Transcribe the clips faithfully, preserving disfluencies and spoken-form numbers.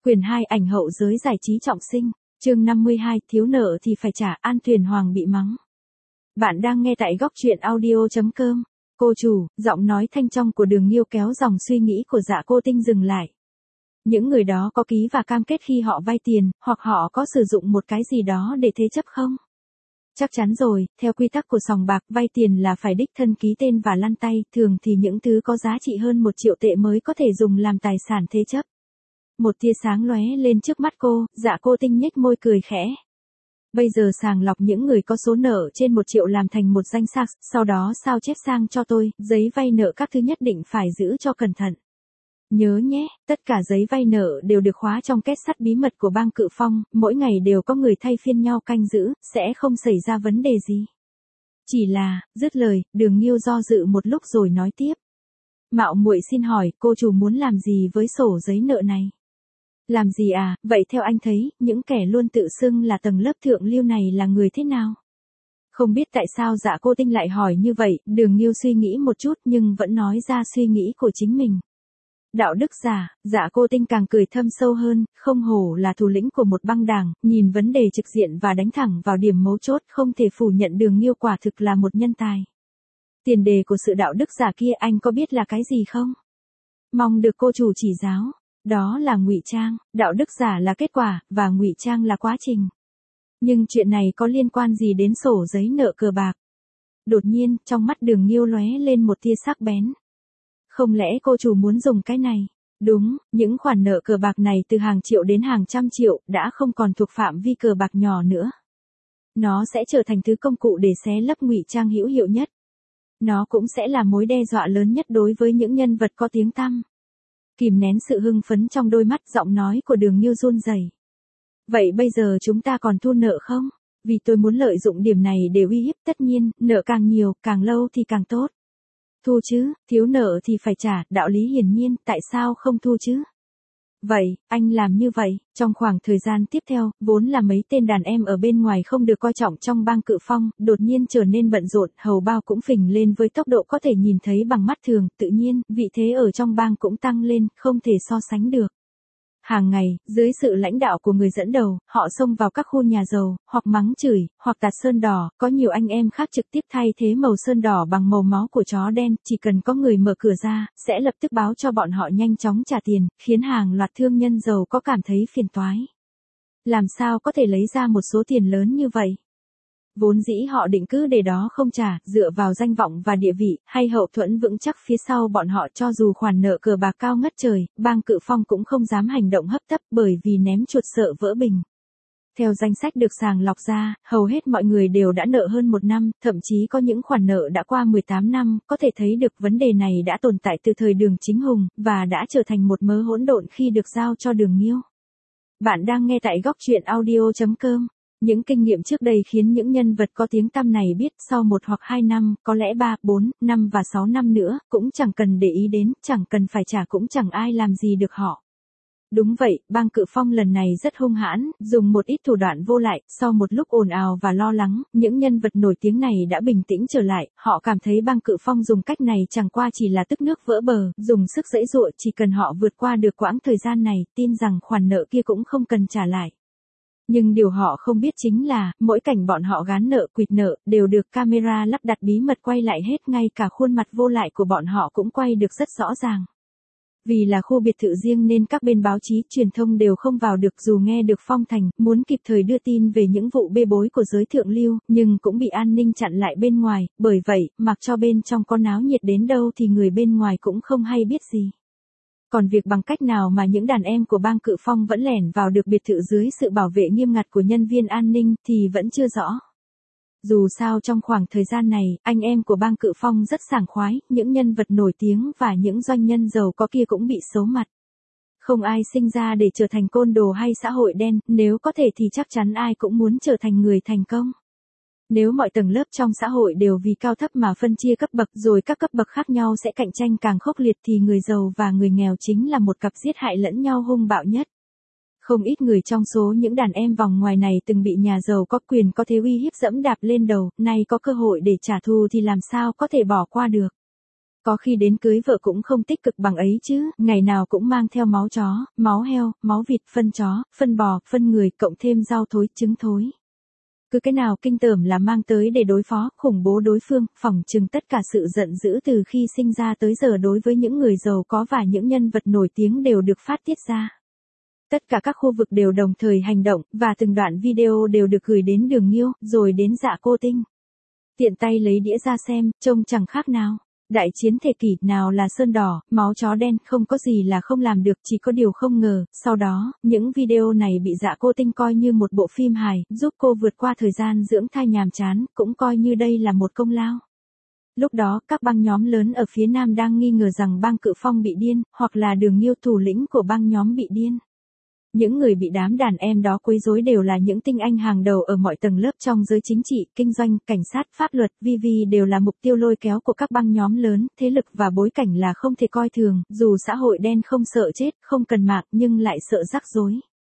Quyền hai ảnh hậu giới giải trí trọng sinh, chương năm mươi hai, thiếu nợ thì phải trả, An Tuyền Hoàng bị mắng. Bạn đang nghe tại góc truyện audio chấm com. Cô chủ, giọng nói thanh trong của Đường Nhiêu kéo dòng suy nghĩ của Dạ Cô Tinh dừng lại. Những người đó có ký và cam kết khi họ vay tiền, hoặc họ có sử dụng một cái gì đó để thế chấp không? Chắc chắn rồi, theo quy tắc của sòng bạc, vay tiền là phải đích thân ký tên và lăn tay, thường thì những thứ có giá trị hơn một triệu tệ mới có thể dùng làm tài sản thế chấp. Một tia sáng lóe lên trước mắt cô, Dạ Cô Tinh nhếch môi cười khẽ. Bây giờ sàng lọc những người có số nợ trên một triệu làm thành một danh sách, sau đó sao chép sang cho tôi, giấy vay nợ các thứ nhất định phải giữ cho cẩn thận. Nhớ nhé, tất cả giấy vay nợ đều được khóa trong két sắt bí mật của bang Cự Phong, mỗi ngày đều có người thay phiên nhau canh giữ, sẽ không xảy ra vấn đề gì. Chỉ là, dứt lời, Đường Nhiêu do dự một lúc rồi nói tiếp. Mạo muội xin hỏi, cô chủ muốn làm gì với sổ giấy nợ này? Làm gì à, vậy theo anh thấy, những kẻ luôn tự xưng là tầng lớp thượng lưu này là người thế nào? Không biết tại sao Dạ Cô Tinh lại hỏi như vậy, Đường Nhiêu suy nghĩ một chút nhưng vẫn nói ra suy nghĩ của chính mình. Đạo đức giả, Dạ Cô Tinh càng cười thâm sâu hơn, không hổ là thủ lĩnh của một băng đảng, nhìn vấn đề trực diện và đánh thẳng vào điểm mấu chốt, không thể phủ nhận Đường Nhiêu quả thực là một nhân tài. Tiền đề của sự đạo đức giả kia anh có biết là cái gì không? Mong được cô chủ chỉ giáo. Đó là ngụy trang, đạo đức giả là kết quả, và ngụy trang là quá trình. Nhưng chuyện này có liên quan gì đến sổ giấy nợ cờ bạc? Đột nhiên, trong mắt Đường Nhiêu lóe lên một tia sắc bén. Không lẽ cô chủ muốn dùng cái này? Đúng, những khoản nợ cờ bạc này từ hàng triệu đến hàng trăm triệu, đã không còn thuộc phạm vi cờ bạc nhỏ nữa. Nó sẽ trở thành thứ công cụ để xé lấp ngụy trang hữu hiệu nhất. Nó cũng sẽ là mối đe dọa lớn nhất đối với những nhân vật có tiếng tăm. Kìm nén sự hưng phấn trong đôi mắt, giọng nói của Đường Nhiêu run rẩy. Vậy bây giờ chúng ta còn thu nợ không? Vì tôi muốn lợi dụng điểm này để uy hiếp, tất nhiên, nợ càng nhiều, càng lâu thì càng tốt. Thu chứ, thiếu nợ thì phải trả, đạo lý hiển nhiên, tại sao không thu chứ? Vậy, anh làm như vậy, trong khoảng thời gian tiếp theo, vốn là mấy tên đàn em ở bên ngoài không được coi trọng trong bang Cự Phong, đột nhiên trở nên bận rộn, hầu bao cũng phình lên với tốc độ có thể nhìn thấy bằng mắt thường, tự nhiên, vị thế ở trong bang cũng tăng lên, không thể so sánh được. Hàng ngày, dưới sự lãnh đạo của người dẫn đầu, họ xông vào các khu nhà giàu, hoặc mắng chửi, hoặc tạt sơn đỏ, có nhiều anh em khác trực tiếp thay thế màu sơn đỏ bằng màu máu của chó đen, chỉ cần có người mở cửa ra, sẽ lập tức báo cho bọn họ nhanh chóng trả tiền, khiến hàng loạt thương nhân giàu có cảm thấy phiền toái. Làm sao có thể lấy ra một số tiền lớn như vậy? Vốn dĩ họ định cứ để đó không trả, dựa vào danh vọng và địa vị, hay hậu thuẫn vững chắc phía sau bọn họ, cho dù khoản nợ cờ bạc cao ngất trời, bang Cự Phong cũng không dám hành động hấp tấp bởi vì ném chuột sợ vỡ bình. Theo danh sách được sàng lọc ra, hầu hết mọi người đều đã nợ hơn một năm, thậm chí có những khoản nợ đã qua mười tám năm, có thể thấy được vấn đề này đã tồn tại từ thời Đường Chính Hùng, và đã trở thành một mớ hỗn độn khi được giao cho Đường Nhiêu. Bạn đang nghe tại góc truyện audio chấm com. Những kinh nghiệm trước đây khiến những nhân vật có tiếng tăm này biết sau một hoặc hai năm, có lẽ ba, bốn, năm và sáu năm nữa, cũng chẳng cần để ý đến, chẳng cần phải trả cũng chẳng ai làm gì được họ. Đúng vậy, bang Cự Phong lần này rất hung hãn, dùng một ít thủ đoạn vô lại, sau một lúc ồn ào và lo lắng, những nhân vật nổi tiếng này đã bình tĩnh trở lại, họ cảm thấy bang Cự Phong dùng cách này chẳng qua chỉ là tức nước vỡ bờ, dùng sức giãy giụa, chỉ cần họ vượt qua được quãng thời gian này, tin rằng khoản nợ kia cũng không cần trả lại. Nhưng điều họ không biết chính là, mỗi cảnh bọn họ gán nợ quỵt nợ, đều được camera lắp đặt bí mật quay lại hết, ngay cả khuôn mặt vô lại của bọn họ cũng quay được rất rõ ràng. Vì là khu biệt thự riêng nên các bên báo chí, truyền thông đều không vào được, dù nghe được phong thành, muốn kịp thời đưa tin về những vụ bê bối của giới thượng lưu, nhưng cũng bị an ninh chặn lại bên ngoài, bởi vậy, mặc cho bên trong có náo nhiệt đến đâu thì người bên ngoài cũng không hay biết gì. Còn việc bằng cách nào mà những đàn em của bang Cự Phong vẫn lẻn vào được biệt thự dưới sự bảo vệ nghiêm ngặt của nhân viên an ninh thì vẫn chưa rõ. Dù sao trong khoảng thời gian này, anh em của bang Cự Phong rất sảng khoái, những nhân vật nổi tiếng và những doanh nhân giàu có kia cũng bị xấu mặt. Không ai sinh ra để trở thành côn đồ hay xã hội đen, nếu có thể thì chắc chắn ai cũng muốn trở thành người thành công. Nếu mọi tầng lớp trong xã hội đều vì cao thấp mà phân chia cấp bậc, rồi các cấp bậc khác nhau sẽ cạnh tranh càng khốc liệt, thì người giàu và người nghèo chính là một cặp giết hại lẫn nhau hung bạo nhất. Không ít người trong số những đàn em vòng ngoài này từng bị nhà giàu có quyền có thế uy hiếp dẫm đạp lên đầu, nay có cơ hội để trả thù thì làm sao có thể bỏ qua được. Có khi đến cưới vợ cũng không tích cực bằng ấy chứ, ngày nào cũng mang theo máu chó, máu heo, máu vịt, phân chó, phân bò, phân người, cộng thêm rau thối, trứng thối. Cứ cái nào kinh tởm là mang tới để đối phó, khủng bố đối phương, phỏng chừng tất cả sự giận dữ từ khi sinh ra tới giờ đối với những người giàu có và những nhân vật nổi tiếng đều được phát tiết ra. Tất cả các khu vực đều đồng thời hành động, và từng đoạn video đều được gửi đến Đường Nhiêu, rồi đến Dạ Cô Tinh. Tiện tay lấy đĩa ra xem, trông chẳng khác nào. Đại chiến thế kỷ, nào là sơn đỏ, máu chó đen, không có gì là không làm được, chỉ có điều không ngờ. Sau đó, những video này bị Dạ Cô Tinh coi như một bộ phim hài, giúp cô vượt qua thời gian dưỡng thai nhàm chán, cũng coi như đây là một công lao. Lúc đó, các băng nhóm lớn ở phía Nam đang nghi ngờ rằng bang Cự Phong bị điên, hoặc là Đường Nhiêu thủ lĩnh của băng nhóm bị điên. Những người bị đám đàn em đó quấy rối đều là những tinh anh hàng đầu ở mọi tầng lớp trong giới chính trị, kinh doanh, cảnh sát, pháp luật, vi vi đều là mục tiêu lôi kéo của các băng nhóm lớn, thế lực và bối cảnh là không thể coi thường, dù xã hội đen không sợ chết, không cần mạng nhưng lại sợ rắc rối.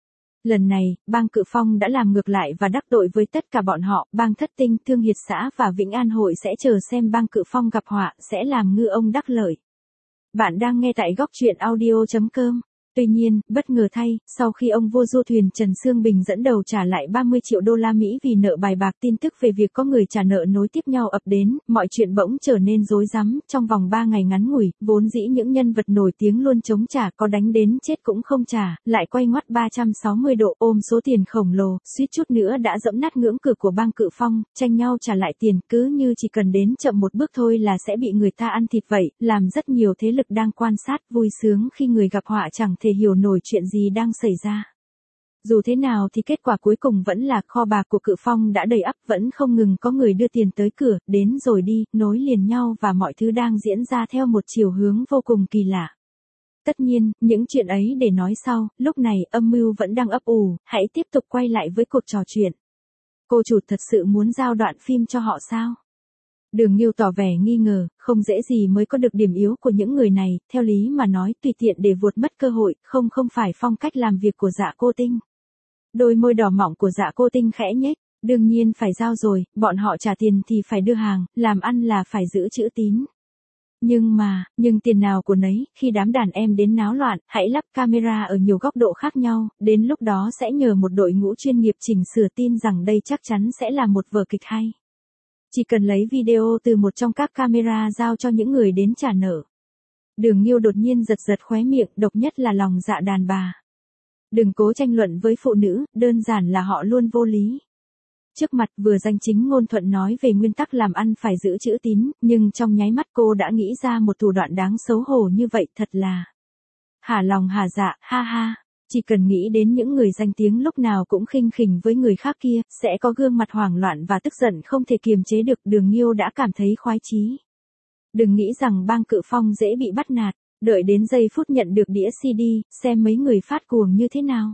Lần này, bang Cự Phong đã làm ngược lại và đắc tội với tất cả bọn họ, bang Thất Tinh, Thương Hiệt xã và Vĩnh An Hội sẽ chờ xem bang Cự Phong gặp họa, sẽ làm ngư ông đắc lợi. Bạn đang nghe tại góc truyện audio chấm com. Tuy nhiên, bất ngờ thay, sau khi ông vua du thuyền Trần Sương Bình dẫn đầu trả lại ba mươi triệu đô la Mỹ vì nợ bài bạc, tin tức về việc có người trả nợ nối tiếp nhau ập đến, mọi chuyện bỗng trở nên rối rắm. Trong vòng ba ngày ngắn ngủi, vốn dĩ những nhân vật nổi tiếng luôn chống trả, có đánh đến chết cũng không trả, lại quay ngoắt ba trăm sáu mươi độ, ôm số tiền khổng lồ, suýt chút nữa đã dẫm nát ngưỡng cửa của bang Cự Phong, tranh nhau trả lại tiền, cứ như chỉ cần đến chậm một bước thôi là sẽ bị người ta ăn thịt vậy, làm rất nhiều thế lực đang quan sát vui sướng khi người gặp họa chẳng thể hiểu nổi chuyện gì đang xảy ra. Dù thế nào thì kết quả cuối cùng vẫn là kho bạc của Cự Phong đã đầy ắp, vẫn không ngừng có người đưa tiền tới cửa, đến rồi đi, nối liền nhau và mọi thứ đang diễn ra theo một chiều hướng vô cùng kỳ lạ. Tất nhiên, những chuyện ấy để nói sau, lúc này âm mưu vẫn đang ấp ủ, hãy tiếp tục quay lại với cuộc trò chuyện. Cô chủ thật sự muốn giao đoạn phim cho họ sao? Đường Nhiêu tỏ vẻ nghi ngờ, không dễ gì mới có được điểm yếu của những người này, theo lý mà nói tùy tiện để vuột mất cơ hội, không không phải phong cách làm việc của Dạ Cô Tinh. Đôi môi đỏ mọng của Dạ Cô Tinh khẽ nhếch, đương nhiên phải giao rồi, bọn họ trả tiền thì phải đưa hàng, làm ăn là phải giữ chữ tín. Nhưng mà, nhưng tiền nào của nấy, khi đám đàn em đến náo loạn, hãy lắp camera ở nhiều góc độ khác nhau, đến lúc đó sẽ nhờ một đội ngũ chuyên nghiệp chỉnh sửa, tin rằng đây chắc chắn sẽ là một vở kịch hay. Chỉ cần lấy video từ một trong các camera giao cho những người đến trả nợ. Đường Nhiêu đột nhiên giật giật khóe miệng, độc nhất là lòng dạ đàn bà. Đừng cố tranh luận với phụ nữ, đơn giản là họ luôn vô lý. Trước mặt vừa danh chính ngôn thuận nói về nguyên tắc làm ăn phải giữ chữ tín, nhưng trong nháy mắt cô đã nghĩ ra một thủ đoạn đáng xấu hổ như vậy, thật là hả lòng hả dạ, ha ha. Chỉ cần nghĩ đến những người danh tiếng lúc nào cũng khinh khỉnh với người khác kia, sẽ có gương mặt hoảng loạn và tức giận không thể kiềm chế được, Đường Nhiêu đã cảm thấy khoái chí. Đừng nghĩ rằng bang Cự Phong dễ bị bắt nạt, đợi đến giây phút nhận được đĩa xê đê, xem mấy người phát cuồng như thế nào.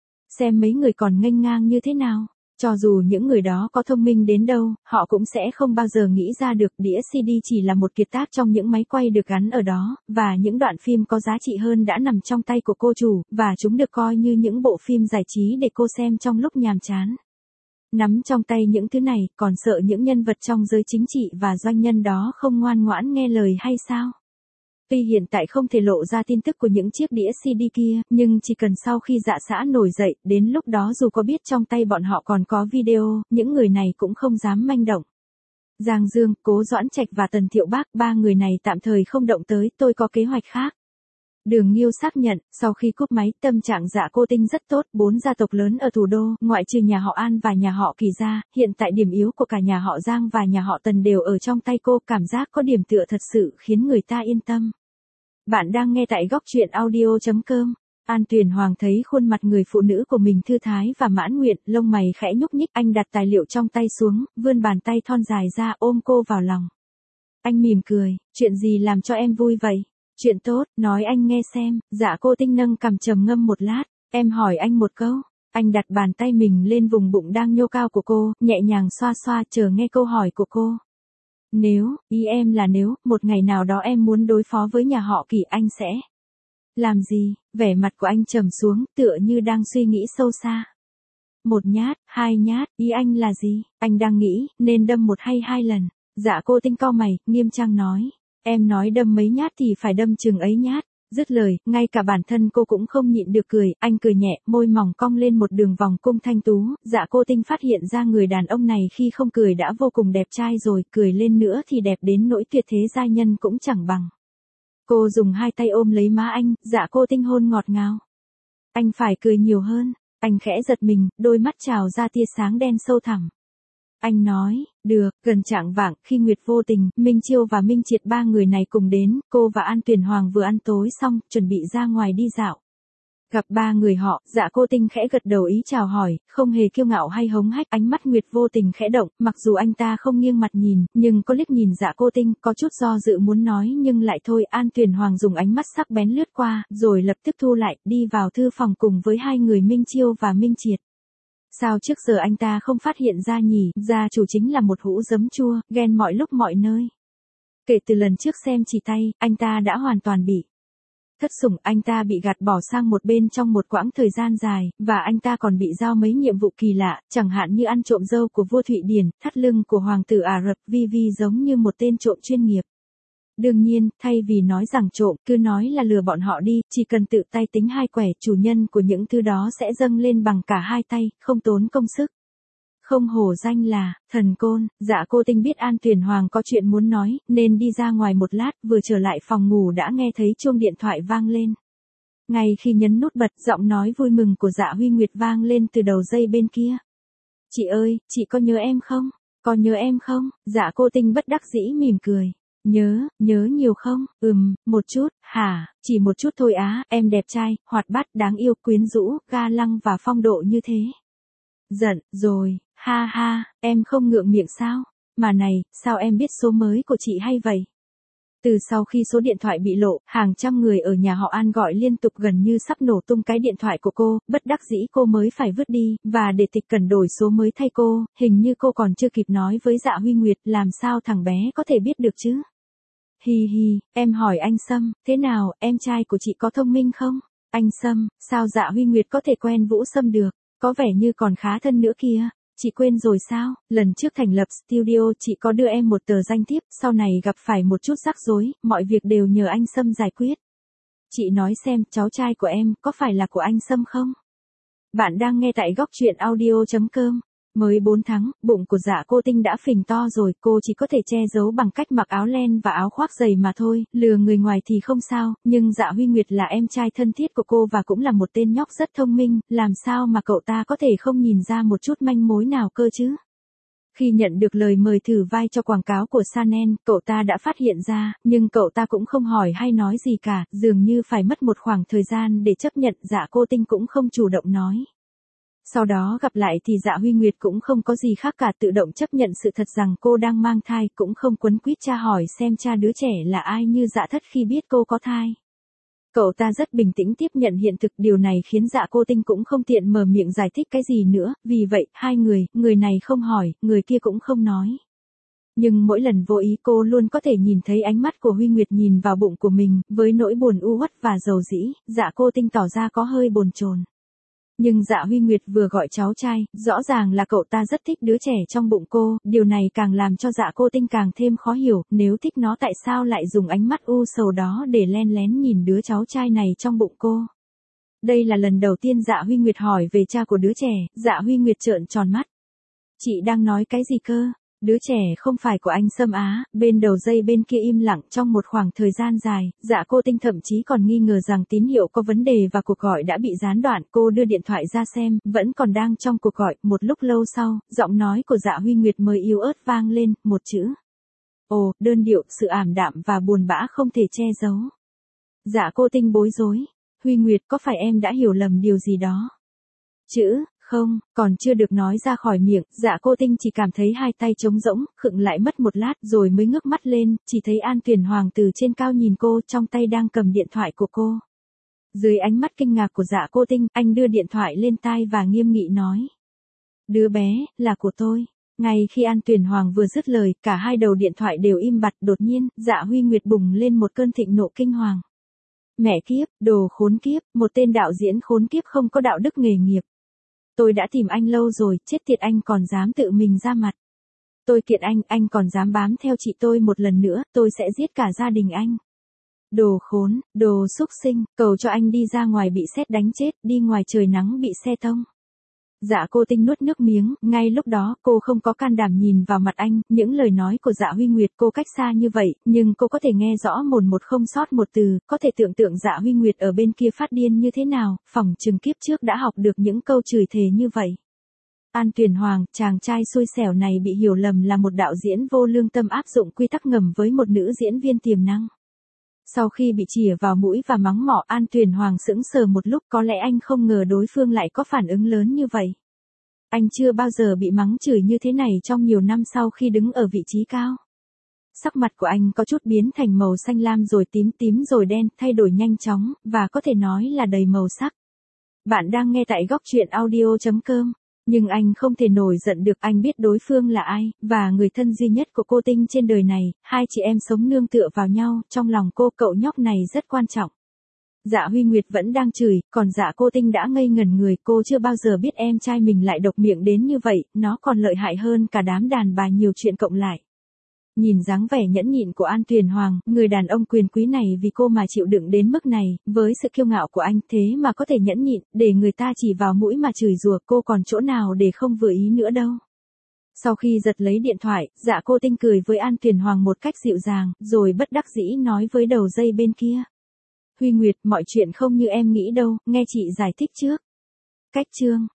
Xem mấy người còn nghênh ngang như thế nào. Cho dù những người đó có thông minh đến đâu, họ cũng sẽ không bao giờ nghĩ ra được đĩa xê đê chỉ là một kiệt tác trong những máy quay được gắn ở đó, và những đoạn phim có giá trị hơn đã nằm trong tay của cô chủ, và chúng được coi như những bộ phim giải trí để cô xem trong lúc nhàm chán. Nắm trong tay những thứ này, còn sợ những nhân vật trong giới chính trị và doanh nhân đó không ngoan ngoãn nghe lời hay sao? Tuy hiện tại không thể lộ ra tin tức của những chiếc đĩa xê đê kia, nhưng chỉ cần sau khi Dạ xã nổi dậy, đến lúc đó dù có biết trong tay bọn họ còn có video, những người này cũng không dám manh động. Giang Dương, Cố Doãn Trạch và Tần Thiệu Bác, ba người này tạm thời không động tới, tôi có kế hoạch khác. Đường Nhiêu xác nhận, sau khi cúp máy, tâm trạng Dạ Cô Tinh rất tốt, bốn gia tộc lớn ở thủ đô, ngoại trừ nhà họ An và nhà họ Kỳ ra, hiện tại điểm yếu của cả nhà họ Giang và nhà họ Tần đều ở trong tay cô, cảm giác có điểm tựa thật sự khiến người ta yên tâm. Bạn đang nghe tại góc truyện audio chấm com. An Tuyền Hoàng thấy khuôn mặt người phụ nữ của mình thư thái và mãn nguyện, lông mày khẽ nhúc nhích, anh đặt tài liệu trong tay xuống, vươn bàn tay thon dài ra ôm cô vào lòng. Anh mỉm cười, chuyện gì làm cho em vui vậy? Chuyện tốt, nói anh nghe xem. Dạ Cô Tinh nâng cằm trầm ngâm một lát, em hỏi anh một câu. Anh đặt bàn tay mình lên vùng bụng đang nhô cao của cô, nhẹ nhàng xoa xoa chờ nghe câu hỏi của cô. Nếu, ý em là nếu, một ngày nào đó em muốn đối phó với nhà họ Kỳ, anh sẽ làm gì? Vẻ mặt của anh trầm xuống, tựa như đang suy nghĩ sâu xa. Một nhát, hai nhát, ý anh là gì? Anh đang nghĩ, nên đâm một hay hai lần. Dạ Cô Tinh cau mày, nghiêm trang nói. Em nói đâm mấy nhát thì phải đâm chừng ấy nhát. Dứt lời, ngay cả bản thân cô cũng không nhịn được cười, anh cười nhẹ, môi mỏng cong lên một đường vòng cung thanh tú, Dạ Cô Tinh phát hiện ra người đàn ông này khi không cười đã vô cùng đẹp trai rồi, cười lên nữa thì đẹp đến nỗi tuyệt thế giai nhân cũng chẳng bằng. Cô dùng hai tay ôm lấy má anh, Dạ Cô Tinh hôn ngọt ngào. Anh phải cười nhiều hơn, anh khẽ giật mình, đôi mắt trào ra tia sáng đen sâu thẳm. Anh nói, được, gần chạng vạng, khi Nguyệt vô tình, Minh Chiêu và Minh Triệt ba người này cùng đến, cô và An Tuyền Hoàng vừa ăn tối xong, chuẩn bị ra ngoài đi dạo. Gặp ba người họ, Dạ Cô Tinh khẽ gật đầu ý chào hỏi, không hề kiêu ngạo hay hống hách, ánh mắt Nguyệt vô tình khẽ động, mặc dù anh ta không nghiêng mặt nhìn, nhưng có liếc nhìn Dạ Cô Tinh, có chút do dự muốn nói nhưng lại thôi, An Tuyền Hoàng dùng ánh mắt sắc bén lướt qua, rồi lập tức thu lại, đi vào thư phòng cùng với hai người Minh Chiêu và Minh Triệt. Sao trước giờ anh ta không phát hiện ra nhỉ, gia chủ chính là một hũ giấm chua, ghen mọi lúc mọi nơi. Kể từ lần trước xem chỉ tay, anh ta đã hoàn toàn bị thất sủng, anh ta bị gạt bỏ sang một bên trong một quãng thời gian dài, và anh ta còn bị giao mấy nhiệm vụ kỳ lạ, chẳng hạn như ăn trộm dâu của vua Thụy Điển, thắt lưng của hoàng tử Ả Rập, Vi Vi giống như một tên trộm chuyên nghiệp. Đương nhiên, thay vì nói rằng trộm, cứ nói là lừa bọn họ đi, chỉ cần tự tay tính hai quẻ, chủ nhân của những thứ đó sẽ dâng lên bằng cả hai tay, không tốn công sức. Không hổ danh là thần côn. Dạ Cô Tinh biết An Tuyền Hoàng có chuyện muốn nói, nên đi ra ngoài một lát, vừa trở lại phòng ngủ đã nghe thấy chuông điện thoại vang lên. Ngay khi nhấn nút bật, giọng nói vui mừng của Dạ Huy Nguyệt vang lên từ đầu dây bên kia. Chị ơi, chị có nhớ em không? Có nhớ em không? Dạ Cô Tinh bất đắc dĩ mỉm cười. Nhớ, nhớ nhiều không? Ừm, một chút, hả, chỉ một chút thôi á, em đẹp trai, hoạt bát, đáng yêu, quyến rũ, ga lăng và phong độ như thế. Giận, rồi, ha ha, em không ngượng miệng sao? Mà này, sao em biết số mới của chị hay vậy? Từ sau khi số điện thoại bị lộ, hàng trăm người ở nhà họ An gọi liên tục gần như sắp nổ tung cái điện thoại của cô, bất đắc dĩ cô mới phải vứt đi, và để Tịch Cẩn đổi số mới thay cô, hình như cô còn chưa kịp nói với Dạ Huy Nguyệt, làm sao thằng bé có thể biết được chứ? Hi hi, em hỏi anh Sâm, thế nào, em trai của chị có thông minh không? Anh Sâm, sao Dạ Huy Nguyệt có thể quen Vũ Sâm được? Có vẻ như còn khá thân nữa kìa. Chị quên rồi sao, lần trước thành lập studio chị có đưa em một tờ danh thiếp, sau này gặp phải một chút rắc rối, mọi việc đều nhờ anh Sâm giải quyết. Chị nói xem, cháu trai của em, có phải là của anh Sâm không? Bạn đang nghe tại góc truyện audio chấm com. Mới bốn tháng, bụng của Dạ Cô Tinh đã phình to rồi, cô chỉ có thể che giấu bằng cách mặc áo len và áo khoác dày mà thôi, lừa người ngoài thì không sao, nhưng Dạ Huy Nguyệt là em trai thân thiết của cô và cũng là một tên nhóc rất thông minh, làm sao mà cậu ta có thể không nhìn ra một chút manh mối nào cơ chứ? Khi nhận được lời mời thử vai cho quảng cáo của Chanel, cậu ta đã phát hiện ra, nhưng cậu ta cũng không hỏi hay nói gì cả, dường như phải mất một khoảng thời gian để chấp nhận, Dạ Cô Tinh cũng không chủ động nói. Sau đó gặp lại thì Dạ Huy Nguyệt cũng không có gì khác cả, tự động chấp nhận sự thật rằng cô đang mang thai, cũng không quấn quýt tra hỏi xem cha đứa trẻ là ai như Dạ Thất khi biết cô có thai. Cậu ta rất bình tĩnh tiếp nhận hiện thực, điều này khiến Dạ Cô Tinh cũng không tiện mở miệng giải thích cái gì nữa, vì vậy, hai người, người này không hỏi, người kia cũng không nói. Nhưng mỗi lần vô ý cô luôn có thể nhìn thấy ánh mắt của Huy Nguyệt nhìn vào bụng của mình, với nỗi buồn u uất và dầu dĩ, Dạ Cô Tinh tỏ ra có hơi bồn chồn. Nhưng Dạ Huy Nguyệt vừa gọi cháu trai, rõ ràng là cậu ta rất thích đứa trẻ trong bụng cô, điều này càng làm cho Dạ Cô Tinh càng thêm khó hiểu, nếu thích nó tại sao lại dùng ánh mắt u sầu đó để len lén nhìn đứa cháu trai này trong bụng cô. Đây là lần đầu tiên Dạ Huy Nguyệt hỏi về cha của đứa trẻ, Dạ Huy Nguyệt trợn tròn mắt. Chị đang nói cái gì cơ? Đứa trẻ không phải của anh Sâm á, bên đầu dây bên kia im lặng trong một khoảng thời gian dài, Dạ Cô Tinh thậm chí còn nghi ngờ rằng tín hiệu có vấn đề và cuộc gọi đã bị gián đoạn, cô đưa điện thoại ra xem, vẫn còn đang trong cuộc gọi, một lúc lâu sau, giọng nói của Dạ Huy Nguyệt mới yếu ớt vang lên, một chữ. Ồ, đơn điệu, sự ảm đạm và buồn bã không thể che giấu. Dạ Cô Tinh bối rối, Huy Nguyệt có phải em đã hiểu lầm điều gì đó? Chữ, không, còn chưa được nói ra khỏi miệng, Dạ Cô Tinh chỉ cảm thấy hai tay trống rỗng, khựng lại mất một lát rồi mới ngước mắt lên, chỉ thấy An Tuyền Hoàng từ trên cao nhìn cô, trong tay đang cầm điện thoại của cô. Dưới ánh mắt kinh ngạc của Dạ Cô Tinh, anh đưa điện thoại lên tai và nghiêm nghị nói. Đứa bé, là của tôi. Ngay khi An Tuyền Hoàng vừa dứt lời, cả hai đầu điện thoại đều im bặt, đột nhiên, Dạ Huy Nguyệt bùng lên một cơn thịnh nộ kinh hoàng. Mẹ kiếp, đồ khốn kiếp, một tên đạo diễn khốn kiếp không có đạo đức nghề nghiệp. Tôi đã tìm anh lâu rồi, chết tiệt anh còn dám tự mình ra mặt. tôi kiện anh, anh còn dám bám theo chị tôi một lần nữa, tôi sẽ giết cả gia đình anh. Đồ khốn, đồ xúc sinh, cầu cho anh đi ra ngoài bị sét đánh chết, đi ngoài trời nắng bị xe tông. Dạ Cô Tinh nuốt nước miếng, ngay lúc đó cô không có can đảm nhìn vào mặt anh, những lời nói của Dạ Huy Nguyệt cô cách xa như vậy, nhưng cô có thể nghe rõ mồn một không sót một từ, có thể tưởng tượng Dạ Huy Nguyệt ở bên kia phát điên như thế nào, phỏng chừng kiếp trước đã học được những câu chửi thề như vậy. An Tuyền Hoàng, chàng trai xui xẻo này bị hiểu lầm là một đạo diễn vô lương tâm áp dụng quy tắc ngầm với một nữ diễn viên tiềm năng. Sau khi bị chỉa vào mũi và mắng mỏ, An Tuyền Hoàng sững sờ một lúc, có lẽ anh không ngờ đối phương lại có phản ứng lớn như vậy. Anh chưa bao giờ bị mắng chửi như thế này trong nhiều năm sau khi đứng ở vị trí cao. Sắc mặt của anh có chút biến thành màu xanh lam rồi tím tím rồi đen, thay đổi nhanh chóng, và có thể nói là đầy màu sắc. Bạn đang nghe tại góc truyện audio chấm com. Nhưng anh không thể nổi giận được, anh biết đối phương là ai, và người thân duy nhất của cô Tinh trên đời này, hai chị em sống nương tựa vào nhau, trong lòng cô cậu nhóc này rất quan trọng. Dạ Huy Nguyệt vẫn đang chửi, còn Dạ Cô Tinh đã ngây ngẩn người, cô chưa bao giờ biết em trai mình lại độc miệng đến như vậy, nó còn lợi hại hơn cả đám đàn bà nhiều chuyện cộng lại. Nhìn dáng vẻ nhẫn nhịn của An Tuyền Hoàng, người đàn ông quyền quý này vì cô mà chịu đựng đến mức này, với sự kiêu ngạo của anh thế mà có thể nhẫn nhịn, để người ta chỉ vào mũi mà chửi rủa, cô còn chỗ nào để không vừa ý nữa đâu. Sau khi giật lấy điện thoại, Dạ Cô Tinh cười với An Tuyền Hoàng một cách dịu dàng, rồi bất đắc dĩ nói với đầu dây bên kia. Huy Nguyệt, mọi chuyện không như em nghĩ đâu, nghe chị giải thích trước. Cách chương